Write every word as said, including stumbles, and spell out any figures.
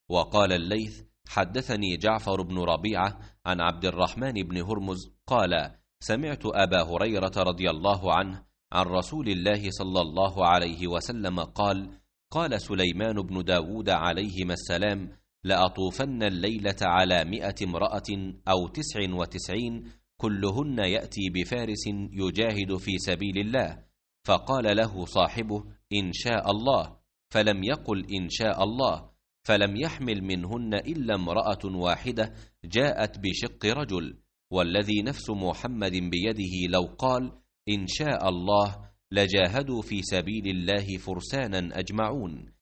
وقال الليث: حدثني جعفر بن ربيعة عن عبد الرحمن بن هرمز قال: سمعت أبا هريرة رضي الله عنه عن رسول الله صلى الله عليه وسلم قال: قال سليمان بن داود عليهما السلام: لأطوفن الليلة على مئة امرأة أو تسع وتسعين كلهن يأتي بفارس يجاهد في سبيل الله. فقال له صاحبه: إن شاء الله، فلم يقل إن شاء الله، فلم يحمل منهن إلا امرأة واحدة جاءت بشق رجل، والذي نفس محمد بيده لو قال إن شاء الله لجاهدوا في سبيل الله فرسانا أجمعون.